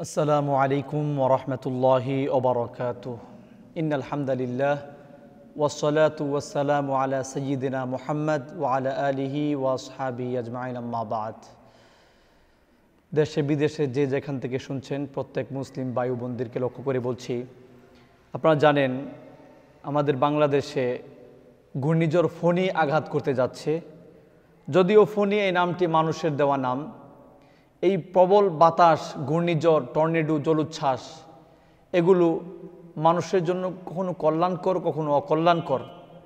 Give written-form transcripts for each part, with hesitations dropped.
আসসালামু আলাইকুম ওয়া রাহমাতুল্লাহি ওয়া বারাকাতুহু ইন্নাল হামদালিল্লাহ ওয়াসসালাতু ওয়াসসালামু আলা সাইয়্যিদিনা মুহাম্মদ ওয়া আলা আলিহি ওয়া আসহাবিহি আজমাইন আম্মা বাদ। দেশে বিদেশে যে যেখান থেকে শুনছেন প্রত্যেক মুসলিম ভাই ও বোনদেরকে লক্ষ্য করে বলছি, আপনারা জানেন আমাদের বাংলাদেশে ঘূর্ণিঝড় ফণী আঘাত করতে যাচ্ছে। যদিও ফণী এই নামটি মানুষের দেওয়া নাম, এই প্রবল বাতাস, ঘূর্ণিঝড়, টর্নেডো, জলোচ্ছ্বাস এগুলো মানুষের জন্য কখনো কল্যাণকর কখনো অকল্যাণকর।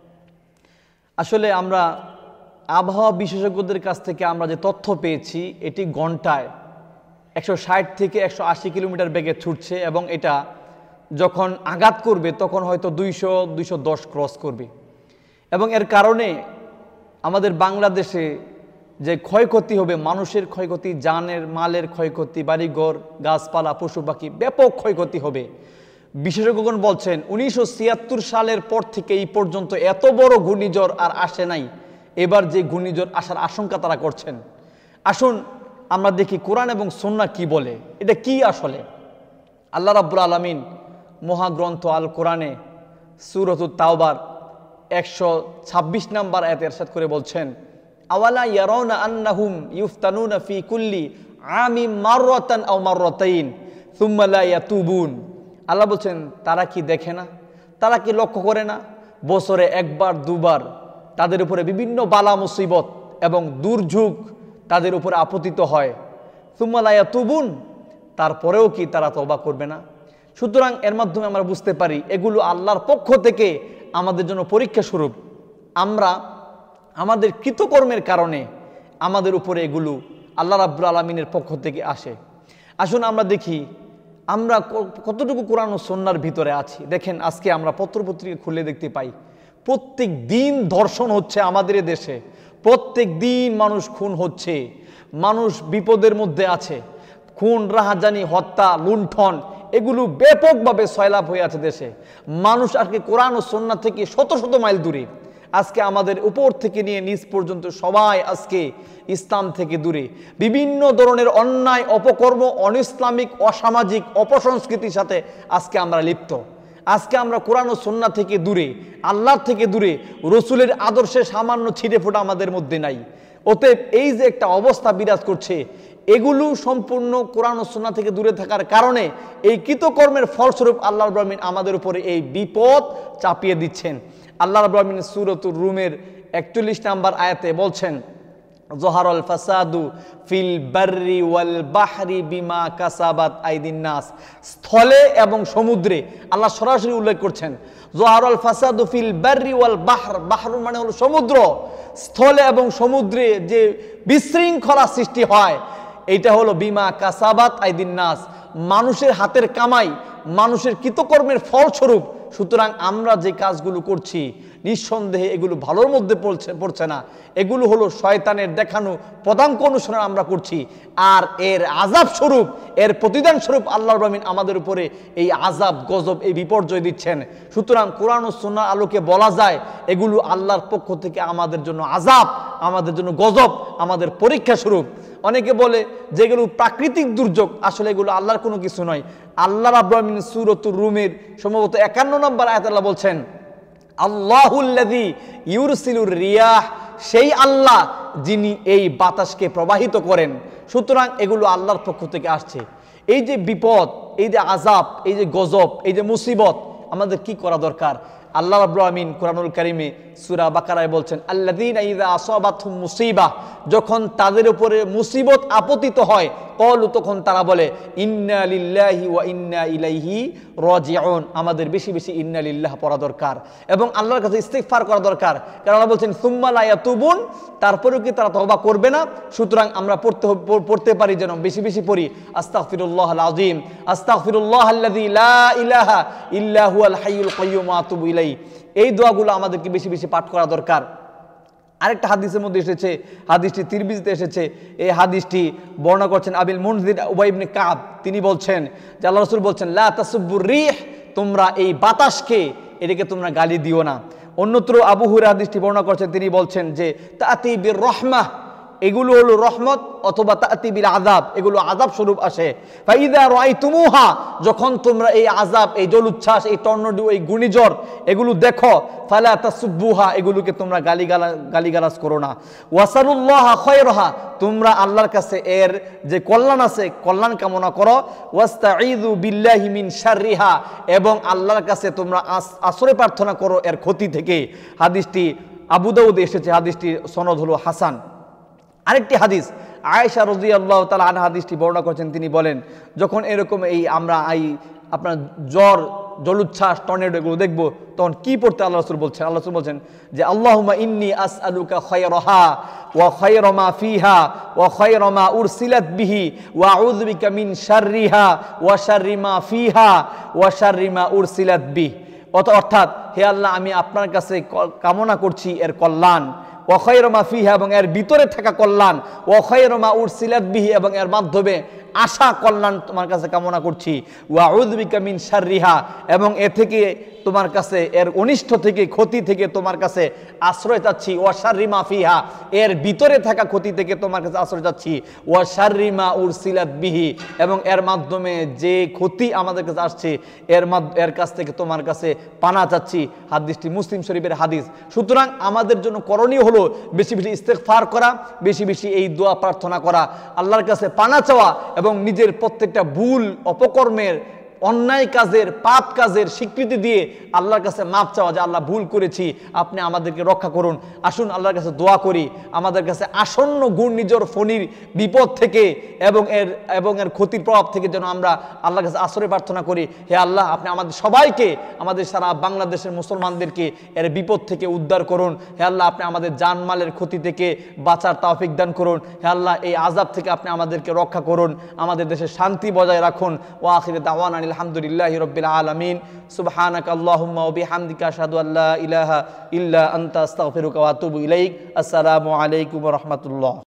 আসলে আমরা আবহাওয়া বিশেষজ্ঞদের কাছ থেকে আমরা যে তথ্য পেয়েছি, এটি ঘন্টায় 160 থেকে 180 কিলোমিটার বেগে ছুটছে এবং এটা যখন আঘাত করবে তখন হয়তো 200-210 ক্রস করবে। এবং এর কারণে আমাদের বাংলাদেশে যে ক্ষয়ক্ষতি হবে, মানুষের ক্ষয়ক্ষতি, জানের মালের ক্ষয়ক্ষতি, বাড়িঘর, গাছপালা, পশু পাখি, ব্যাপক ক্ষয়ক্ষতি হবে। বিশেষজ্ঞগণ বলছেন 1976 সালের পর থেকে এই পর্যন্ত এত বড় ঘূর্ণিঝড় আর আসে নাই। এবার যে ঘূর্ণিঝড় আসার আশঙ্কা তারা করছেন। আসুন আমরা দেখি কোরআন এবং সুন্নাহ কি বলে, এটা কি আসলে। আল্লাহ রাব্বুল আলামিন মহাগ্রন্থ আল কোরআনে সূরাতুত তাওবার 126 নম্বর আয়াতে ইরশাদ করে বলছেন, আওয়ালা ইয়ারাউনা আন্নাহুম ইফতানুনা ফি কুল্লি আমিন মাররাতান আও মাররাতাইন সুম্মা লা ইয়াতুবুন। আল্লাহ বলছেন, তারা কি দেখে না, তারা কি লক্ষ্য করে না, বছরে একবার দুবার তাদের উপরে বিভিন্ন বালা মুসিবত এবং দুর্যোগ তাদের উপরে আপতিত হয়। সুম্মা লা ইয়াতুবুন, তারপরেও কি তারা তওবা করবে না? সুতরাং এর মাধ্যমে আমরা বুঝতে পারি এগুলো আল্লাহর পক্ষ থেকে আমাদের জন্য পরীক্ষা স্বরূপ। আমরা আমাদের কৃতকর্মের কারণে আমাদের উপরে এগুলো আল্লাহ রাব্বুল আলামিনের পক্ষ থেকে আসে। আসুন আমরা দেখি আমরা কতটুকু কোরআন ও সুন্নাহর ভিতরে আছি। দেখেন, আজকে আমরা পত্রপত্রিকা খুলে দেখতে পাই প্রত্যেক দিন ধর্ষণ হচ্ছে আমাদের দেশে, প্রত্যেক দিন মানুষ খুন হচ্ছে, মানুষ বিপদের মধ্যে আছে। খুন, রাহাজানি, হত্যা, লুণ্ঠন এগুলো ব্যাপকভাবে সয়লাভ হয়ে আছে দেশে। মানুষ আজকে কোরআন ও সুন্নাহ থেকে শত শত মাইল দূরে। আজকে আমাদের উপর থেকে নিয়ে নিচ পর্যন্ত সবাই আজকে ইসলাম থেকে দূরে। বিভিন্ন ধরনের অন্যায়, অপকর্ম, অনইসলামিক, অসামাজিক, অপসংস্কৃতির সাথে আজকে আমরা লিপ্ত। আজকে আমরা কোরআন ও সুন্নাহ থেকে দূরে, আল্লাহর থেকে দূরে, রসুলের আদর্শে সামান্য ছিটে ফোঁটা আমাদের মধ্যে নাই। অতএব এই যে একটা অবস্থা বিরাজ করছে, এগুলো সম্পূর্ণ কোরআন ও সুন্নাহ থেকে দূরে থাকার কারণে এই কৃতকর্মের ফলস্বরূপ আল্লাহ রাব্বুল আলামিন আমাদের উপরে এই বিপদ চাপিয়ে দিচ্ছেন। আল্লাহ রাব্বুল আলামিন সূরাতুর রুমের 41 নম্বর আয়াতে বলছেন, যহারাল ফাসাদু ফিল বাররি ওয়াল বাহরি বিমা কাসাবাত আইদিন নাস। স্থলে এবং সমুদ্রে আল্লাহ সরাসরি উল্লেখ করছেন যহারাল ফাসাদু ফিল বাররি ওয়াল বাহর। বাহর মানে হলো সমুদ্র। স্থলে এবং সমুদ্রে যে বিশৃঙ্খলা সৃষ্টি হয়, এইটা হলো বিমা কাসাবাত আইদিন নাস, মানুষের হাতের কামাই, মানুষের কৃতকর্মের ফলস্বরূপ। সুতরাং আমরা যে কাজগুলো করছি নিঃসন্দেহে এগুলো ভালোর মধ্যে পড়ছে না, এগুলো হলো শয়তানের দেখানো পদাঙ্ক অনুসরণ আমরা করছি। আর এর আযাব স্বরূপ, এর প্রতিদান স্বরূপ আল্লাহ রাব্বুল আলামিন আমাদের উপরে এই আযাব, গজব, এই বিপর্যয় দিচ্ছেন। সুতরাং কোরআন ও সুন্নাহর আলোকে বলা যায় এগুলো আল্লাহর পক্ষ থেকে আমাদের জন্য আযাব, আমাদের জন্য গজব, আমাদের পরীক্ষা স্বরূপ। অনেকে বলে যেগুলো প্রাকৃতিক দুর্যোগ, আসলে এগুলো আল্লাহর কোনো কিছু নয়। আল্লাহ রাব্বুল আলামিন সূরাতুর রুমের সম্ভবত 51 নম্বর আয়াতে আল্লাহ বলছেন, আল্লাহুল্লাযী ইউরসিলুর রিয়াহ, সেই আল্লাহ যিনি এই বাতাসকে প্রবাহিত করেন। সুতরাং এগুলো আল্লাহর পক্ষ থেকে আসছে। এই যে বিপদ, এই যে আযাব, এই যে গজব, এই যে মুসিবত, আমাদের কি করা দরকার? আল্লাহ রাব্বুল আলামিন কুরআনুল কারীমে সূরা বাকারায় বলছেন, আল্লাযীনা ইযা আসাবাতহুম মুসিবাহ, যখন তাদের উপরে মুসিবত আপতিত হয়, ক্বালু, তখন তারা বলে ইন্না লিল্লাহি ওয়া ইন্না ইলাইহি রাজিউন। আমাদের বেশি বেশি ইন্না লিল্লাহ পড়া দরকার এবং আল্লাহর কাছে ইস্তিগফার করা দরকার। কারণ আল্লাহ বলছেন সুম্মা লা ইয়াতুবুন, তারপরেও কি তারা তওবা করবে না? সুতরাং আমরা পড়তে পারি, যেন বেশি বেশি পড়ি আস্তাগফিরুল্লাহাল আযীম, আস্তাগফিরুল্লাহাল্লাযী লা ইলাহা ইল্লা হুয়াল হাইয়ুল কাইয়্যুম ওয়া আতুবু ইলাইহি। এই দোয়াগুলো আমাদেরকে বেশি বেশি পাঠ করা দরকার। আরেকটা হাদিসের মধ্যে এসেছে, হাদিসটি তিরমিজিতে এসেছে, এই হাদিসটি বর্ণনা করছেন আবিল মুনজির উবাই ইবনে কাব। তিনি বলছেন যে আল্লাহ রাসূল বলছেন, লা তাসুব্বুর রিহ, তোমরা এই বাতাসকে, এটাকে তোমরা গালি দিও না। অন্যত্র আবু হুরায়রা হাদিসটি বর্ণনা করছেন, তিনি বলছেন যে তাতি বির রাহমাহ, এগুলো হলো রহমত, অথবা তাতি বিল আযাব, এগুলো আযাব স্বরূপ আসে। ফাইদা রাআইতুমুহা, যখন তোমরা এই আযাব, এই জলোচ্ছ্বাস, এই টর্নেডো, এই ঘূর্ণিঝড় এগুলো দেখো, ফালা তাসুব্বুহা, এগুলোকে তোমরা গালিগালাজ করো না। ওয়াসালুল্লাহা খায়রাহা, তোমরা আল্লাহর কাছে এর যে কল্যাণ আছে কল্যাণ কামনা করো। ওয়াস্তাঈযু বিল্লাহি মিন শাররিহা, এবং আল্লাহর কাছে তোমরা আশ্রয় প্রার্থনা করো এর ক্ষতি থেকে। হাদিসটি আবু দাউদে এসেছে, হাদিসটি সনদ হলো হাসান। আরেকটি হাদিস আয়েশা রাদিয়াল্লাহু তাআলা আনহা হাদিসটি বর্ণনা করেছেন, তিনি বলেন যখন এরকম আমরা আপনার জ্বর, জলোচ্ছ্বাস, টর্নেডো এগুলো দেখবো, তখন কি পড়তে আল্লাহ রাসূল বলছেন? আল্লাহ রাসূল বলছেন যে আল্লাহুম্মা ইন্নী আসআলুকা খায়রাহা ওয়া খায়রা মা ফিহা ওয়া খায়রা মা উরসিলাত বিহি ওয়া আউযু বিকা মিন শাররিহা ওয়া শাররি মা ফিহা ওয়া শাররি মা উরসিলাত বিহি। অর্থাৎ হে আল্লাহ, আমি আপনার কাছে কামনা করছি এর কল্যাণ, ওয়া খায়রা মা ফিহা, এবং এর ভিতরে থাকা কল্যাণ, ওয়া খায়রা মা উরসিলাত বিহি, এবং এর মাধ্যমে আশা কল্যাণ তোমার কাছে কামনা করছি। ওয়া আউযু বিকা মিন শাররিহা, এবং এ থেকে তোমার কাছে এর অনিষ্ট থেকে, ক্ষতি থেকে তোমার কাছে আশ্রয় চাচ্ছি। ওয়া শাররি মা ফিহা, এর ভিতরে থাকা ক্ষতি থেকে তোমার কাছে আশ্রয় চাচ্ছি। ওয়া শাররি মা উরসিলাত বিহি, এবং এর মাধ্যমে যে ক্ষতি আমাদের কাছে আসছে এর কাছ থেকে তোমার কাছে পানা চাচ্ছি। হাদিসটি মুসলিম শরীফের হাদিস। সুতরাং আমাদের জন্য করণীয় হলো বেশি বেশি ইস্তেগফার করা, বেশি বেশি এই দোয়া প্রার্থনা করা, আল্লাহর কাছে পানা চাওয়া, এবং নিজের প্রত্যেকটা ভুল, অপকর্মের, অন্যায় কাজের, পাপ কাজের স্বীকৃতি দিয়ে আল্লাহর কাছে মাপ চাওয়া, যে আল্লাহ ভুল করেছি, আপনি আমাদেরকে রক্ষা করুন। আসুন আল্লাহর কাছে দোয়া করি আমাদের কাছে আসন্ন ঘূর্ণিঝড় ফণীর বিপদ থেকে এবং এর ক্ষতির প্রভাব থেকে যেন আমরা আল্লাহর কাছে আশ্রয় প্রার্থনা করি। হে আল্লাহ, আপনি আমাদের সবাইকে, আমাদের সারা বাংলাদেশের মুসলমানদেরকে এর বিপদ থেকে উদ্ধার করুন। হে আল্লাহ, আপনি আমাদের জানমালের ক্ষতি থেকে বাঁচার তৌফিক দান করুন। হে আল্লাহ, এই আযাব থেকে আপনি আমাদেরকে রক্ষা করুন, আমাদের দেশে শান্তি বজায় রাখুন। ওয়া আখিরু দাওয়ানা আলহামদুলিল্লাহি রাব্বিল আলামিন। সুবহানাকা আল্লাহুম্মা ওয়া বিহামদিকা আশহাদু আল্লা ইলাহা ইল্লা আনতা আস্তাগফিরুকা ওয়া আতুবু ইলাইক। আসসালামু আলাইকুম ওয়া রাহমাতুল্লাহ।